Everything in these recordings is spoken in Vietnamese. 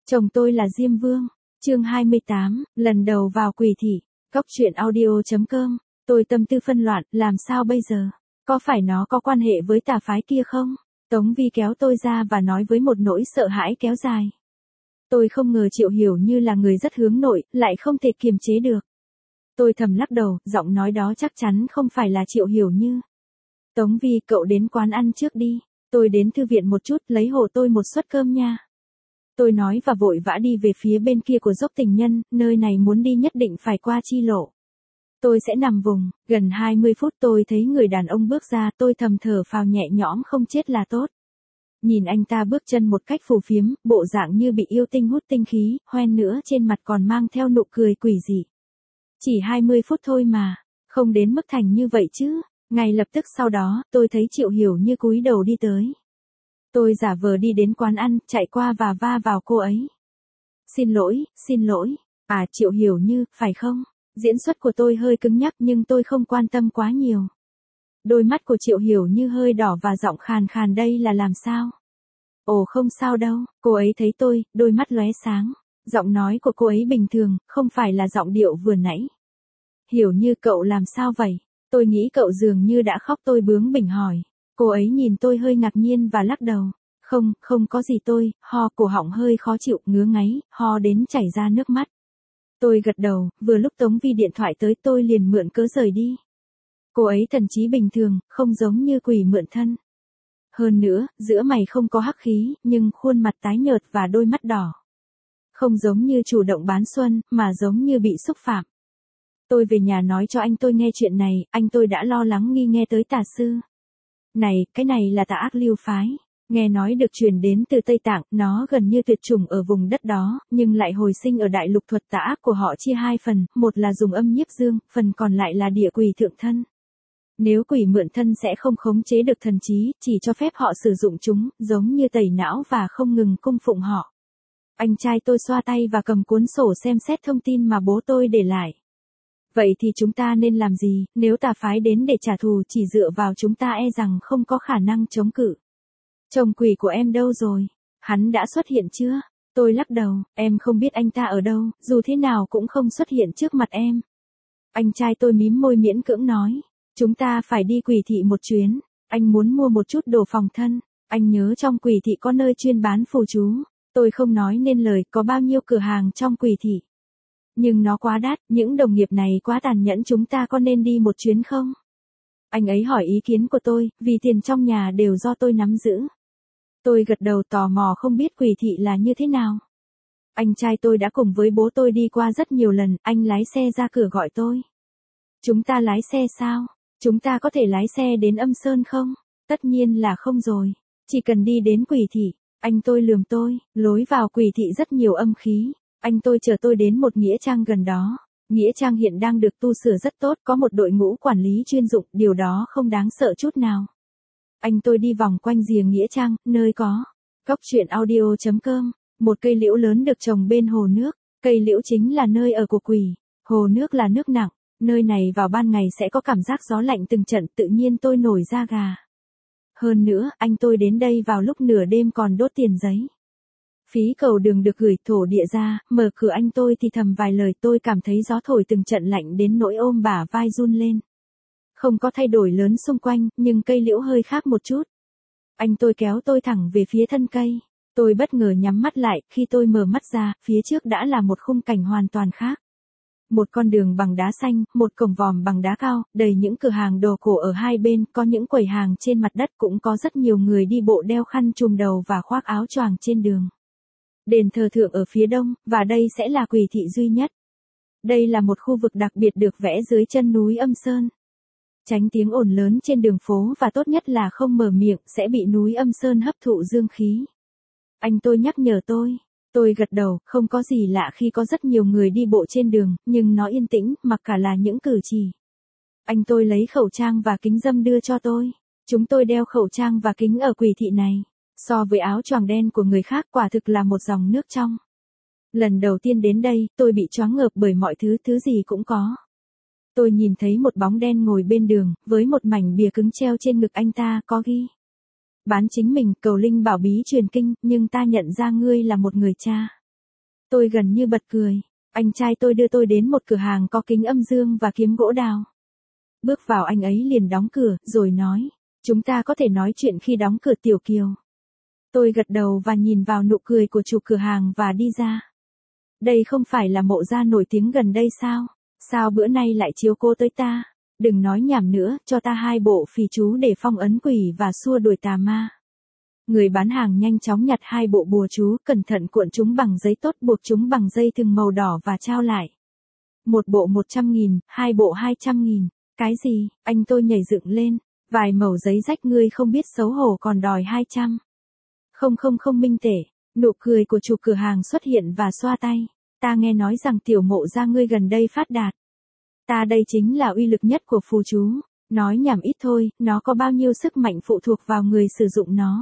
Chồng tôi là Diêm Vương. Chương 28, lần đầu vào Quỷ thị. Cóc truyện audio.com. Tôi tâm tư phân loạn, làm sao bây giờ? Có phải nó có quan hệ với tà phái kia không? Tống Vi kéo tôi ra và nói với một nỗi sợ hãi kéo dài. Tôi không ngờ Triệu Hiểu Như là người rất hướng nội, lại không thể kiềm chế được. Tôi thầm lắc đầu, giọng nói đó chắc chắn không phải là Triệu Hiểu Như. Tống Vi, cậu đến quán ăn trước đi. Tôi đến thư viện một chút, lấy hộ tôi một suất cơm nha. Tôi nói và vội vã đi về phía bên kia của dốc Tình Nhân, nơi này muốn đi nhất định phải qua Chi Lộ. Tôi sẽ nằm vùng, gần 20 phút tôi thấy người đàn ông bước ra, tôi thầm thở phào nhẹ nhõm, không chết là tốt. Nhìn anh ta bước chân một cách phù phiếm, bộ dạng như bị yêu tinh hút tinh khí, hoen nữa trên mặt còn mang theo nụ cười quỷ dị. Chỉ 20 phút thôi mà, không đến mức thành như vậy chứ. Ngay lập tức sau đó, tôi thấy Triệu Hiểu Như cúi đầu đi tới. Tôi giả vờ đi đến quán ăn, chạy qua và va vào cô ấy. Xin lỗi. À, Triệu Hiểu Như, phải không? Diễn xuất của tôi hơi cứng nhắc nhưng tôi không quan tâm quá nhiều. Đôi mắt của Triệu Hiểu Như hơi đỏ và giọng khàn khàn, đây là làm sao? Ồ, không sao đâu. Cô ấy thấy tôi, đôi mắt lóe sáng. Giọng nói của cô ấy bình thường, không phải là giọng điệu vừa nãy. Hiểu Như, cậu làm sao vậy? Tôi nghĩ cậu dường như đã khóc, tôi bướng bỉnh hỏi. Cô ấy nhìn tôi hơi ngạc nhiên và lắc đầu. Không có gì, tôi, ho, cổ họng hơi khó chịu, ngứa ngáy, ho đến chảy ra nước mắt. Tôi gật đầu, vừa lúc Tống Vi điện thoại tới tôi liền mượn cớ rời đi. Cô ấy thần trí bình thường, không giống như quỷ mượn thân. Hơn nữa, giữa mày không có hắc khí, nhưng khuôn mặt tái nhợt và đôi mắt đỏ. Không giống như chủ động bán xuân, mà giống như bị xúc phạm. Tôi về nhà nói cho anh tôi nghe chuyện này, anh tôi đã lo lắng nghi nghe tới tà sư. Này, cái này là tà ác Lưu phái. Nghe nói được truyền đến từ Tây Tạng, nó gần như tuyệt chủng ở vùng đất đó, nhưng lại hồi sinh ở đại lục. Thuật tà ác của họ chia hai phần, một là dùng âm nhiếp dương, phần còn lại là địa quỷ thượng thân. Nếu quỷ mượn thân sẽ không khống chế được thần trí, chỉ cho phép họ sử dụng chúng, giống như tẩy não và không ngừng cung phụng họ. Anh trai tôi xoa tay và cầm cuốn sổ xem xét thông tin mà bố tôi để lại. Vậy thì chúng ta nên làm gì, nếu tà phái đến để trả thù chỉ dựa vào chúng ta e rằng không có khả năng chống cự. Chồng quỷ của em đâu rồi? Hắn đã xuất hiện chưa? Tôi lắc đầu, em không biết anh ta ở đâu, dù thế nào cũng không xuất hiện trước mặt em. Anh trai tôi mím môi miễn cưỡng nói, chúng ta phải đi Quỷ thị một chuyến, anh muốn mua một chút đồ phòng thân, anh nhớ trong Quỷ thị có nơi chuyên bán phù chú. Tôi không nói nên lời, có bao nhiêu cửa hàng trong Quỷ thị. Nhưng nó quá đắt, những đồng nghiệp này quá tàn nhẫn, chúng ta có nên đi một chuyến không? Anh ấy hỏi ý kiến của tôi, vì tiền trong nhà đều do tôi nắm giữ. Tôi gật đầu tò mò không biết Quỷ thị là như thế nào. Anh trai tôi đã cùng với bố tôi đi qua rất nhiều lần, anh lái xe ra cửa gọi tôi. Chúng ta lái xe sao? Chúng ta có thể lái xe đến Âm Sơn không? Tất nhiên là không rồi. Chỉ cần đi đến Quỷ thị. Anh tôi lườm tôi, lối vào Quỷ thị rất nhiều âm khí. Anh tôi chở tôi đến một nghĩa trang gần đó. Nghĩa trang hiện đang được tu sửa rất tốt, có một đội ngũ quản lý chuyên dụng, điều đó không đáng sợ chút nào. Anh tôi đi vòng quanh rìa nghĩa trang, nơi có cóc truyện audio.com, một cây liễu lớn được trồng bên hồ nước. Cây liễu chính là nơi ở của quỷ, hồ nước là nước nặng, nơi này vào ban ngày sẽ có cảm giác gió lạnh từng trận, tự nhiên tôi nổi da gà. Hơn nữa, anh tôi đến đây vào lúc nửa đêm còn đốt tiền giấy. Phí cầu đường được gửi thổ địa ra, mở cửa anh tôi thì thầm vài lời, tôi cảm thấy gió thổi từng trận lạnh đến nỗi ôm bả vai run lên. Không có thay đổi lớn xung quanh, nhưng cây liễu hơi khác một chút. Anh tôi kéo tôi thẳng về phía thân cây. Tôi bất ngờ nhắm mắt lại, khi tôi mở mắt ra, phía trước đã là một khung cảnh hoàn toàn khác. Một con đường bằng đá xanh, một cổng vòm bằng đá cao, đầy những cửa hàng đồ cổ ở hai bên, có những quầy hàng trên mặt đất, cũng có rất nhiều người đi bộ đeo khăn trùm đầu và khoác áo choàng trên đường. Đền thờ thượng ở phía đông, và đây sẽ là Quỷ thị duy nhất. Đây là một khu vực đặc biệt được vẽ dưới chân núi Âm Sơn. Tránh tiếng ồn lớn trên đường phố và tốt nhất là không mở miệng, sẽ bị núi Âm Sơn hấp thụ dương khí. Anh tôi nhắc nhở tôi. Tôi gật đầu, không có gì lạ khi có rất nhiều người đi bộ trên đường, nhưng nó yên tĩnh, mặc cả là những cử chỉ. Anh tôi lấy khẩu trang và kính râm đưa cho tôi. Chúng tôi đeo khẩu trang và kính ở Quỷ thị này. So với áo choàng đen của người khác, quả thực là một dòng nước trong. Lần đầu tiên đến đây, tôi bị choáng ngợp bởi mọi thứ gì cũng có. Tôi nhìn thấy một bóng đen ngồi bên đường, với một mảnh bìa cứng treo trên ngực, anh ta có ghi: bán chính mình, cầu linh bảo bí truyền kinh, nhưng ta nhận ra ngươi là một người cha. Tôi gần như bật cười. Anh trai tôi đưa tôi đến một cửa hàng có kính âm dương và kiếm gỗ đào. Bước vào anh ấy liền đóng cửa, rồi nói, chúng ta có thể nói chuyện khi đóng cửa Tiểu Kiều. Tôi gật đầu và nhìn vào nụ cười của chủ cửa hàng và đi ra. Đây không phải là Mộ gia nổi tiếng gần đây sao? Sao bữa nay lại chiếu cố tới ta? Đừng nói nhảm nữa, cho ta 2 bộ phì chú để phong ấn quỷ và xua đuổi tà ma. Người bán hàng nhanh chóng nhặt 2 bộ bùa chú, cẩn thận cuộn chúng bằng giấy tốt, buộc chúng bằng dây thừng màu đỏ và trao lại. 1 bộ 100.000, 2 bộ 200.000. Cái gì? Anh tôi nhảy dựng lên. Vài mẩu giấy rách, ngươi không biết xấu hổ còn đòi 200. Không minh tể. Nụ cười của chủ cửa hàng xuất hiện và xoa tay. Ta nghe nói rằng tiểu Mộ gia ngươi gần đây phát đạt. Ta đây chính là uy lực nhất của phù chú. Nói nhảm ít thôi, nó có bao nhiêu sức mạnh phụ thuộc vào người sử dụng nó.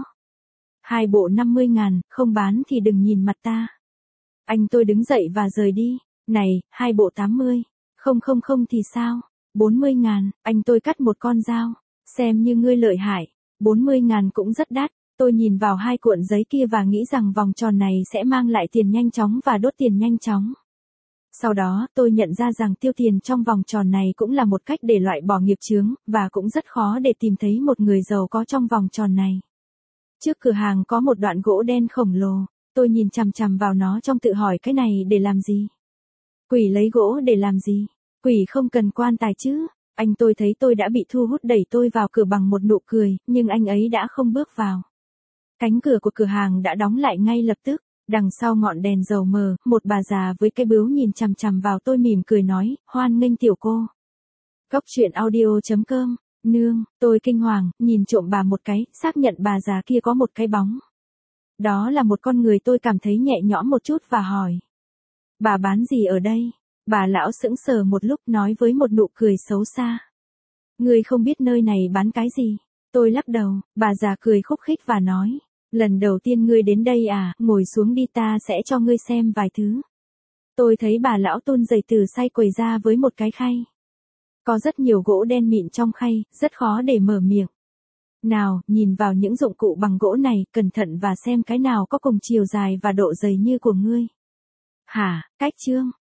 2 bộ 50.000, không bán thì đừng nhìn mặt ta. Anh tôi đứng dậy và rời đi. Này, 2 bộ 80. Không thì sao? 40.000, anh tôi cắt một con dao. Xem như ngươi lợi hại. 40.000 cũng rất đắt. Tôi nhìn vào 2 cuộn giấy kia và nghĩ rằng vòng tròn này sẽ mang lại tiền nhanh chóng và đốt tiền nhanh chóng. Sau đó, tôi nhận ra rằng tiêu tiền trong vòng tròn này cũng là một cách để loại bỏ nghiệp chướng, và cũng rất khó để tìm thấy một người giàu có trong vòng tròn này. Trước cửa hàng có một đoạn gỗ đen khổng lồ, tôi nhìn chằm chằm vào nó trong tự hỏi cái này để làm gì? Quỷ lấy gỗ để làm gì? Quỷ không cần quan tài chứ? Anh tôi thấy tôi đã bị thu hút đẩy tôi vào cửa bằng một nụ cười, nhưng anh ấy đã không bước vào. Cánh cửa của cửa hàng đã đóng lại ngay lập tức. Đằng sau ngọn đèn dầu mờ, một bà già với cái bướu nhìn chằm chằm vào tôi mỉm cười nói, hoan nghênh tiểu cô. Góc truyện audio.com, nương, tôi kinh hoàng, nhìn trộm bà một cái, xác nhận bà già kia có một cái bóng. Đó là một con người. Tôi cảm thấy nhẹ nhõm một chút và hỏi. Bà bán gì ở đây? Bà lão sững sờ một lúc nói với một nụ cười xấu xa. Ngươi không biết nơi này bán cái gì? Tôi lắc đầu, bà già cười khúc khích và nói. Lần đầu tiên ngươi đến đây à, ngồi xuống đi, ta sẽ cho ngươi xem vài thứ. Tôi thấy bà lão tôn giày từ xay quầy ra với một cái khay. Có rất nhiều gỗ đen mịn trong khay, rất khó để mở miệng. Nào, nhìn vào những dụng cụ bằng gỗ này, cẩn thận và xem cái nào có cùng chiều dài và độ dày như của ngươi. Hả, cách chương.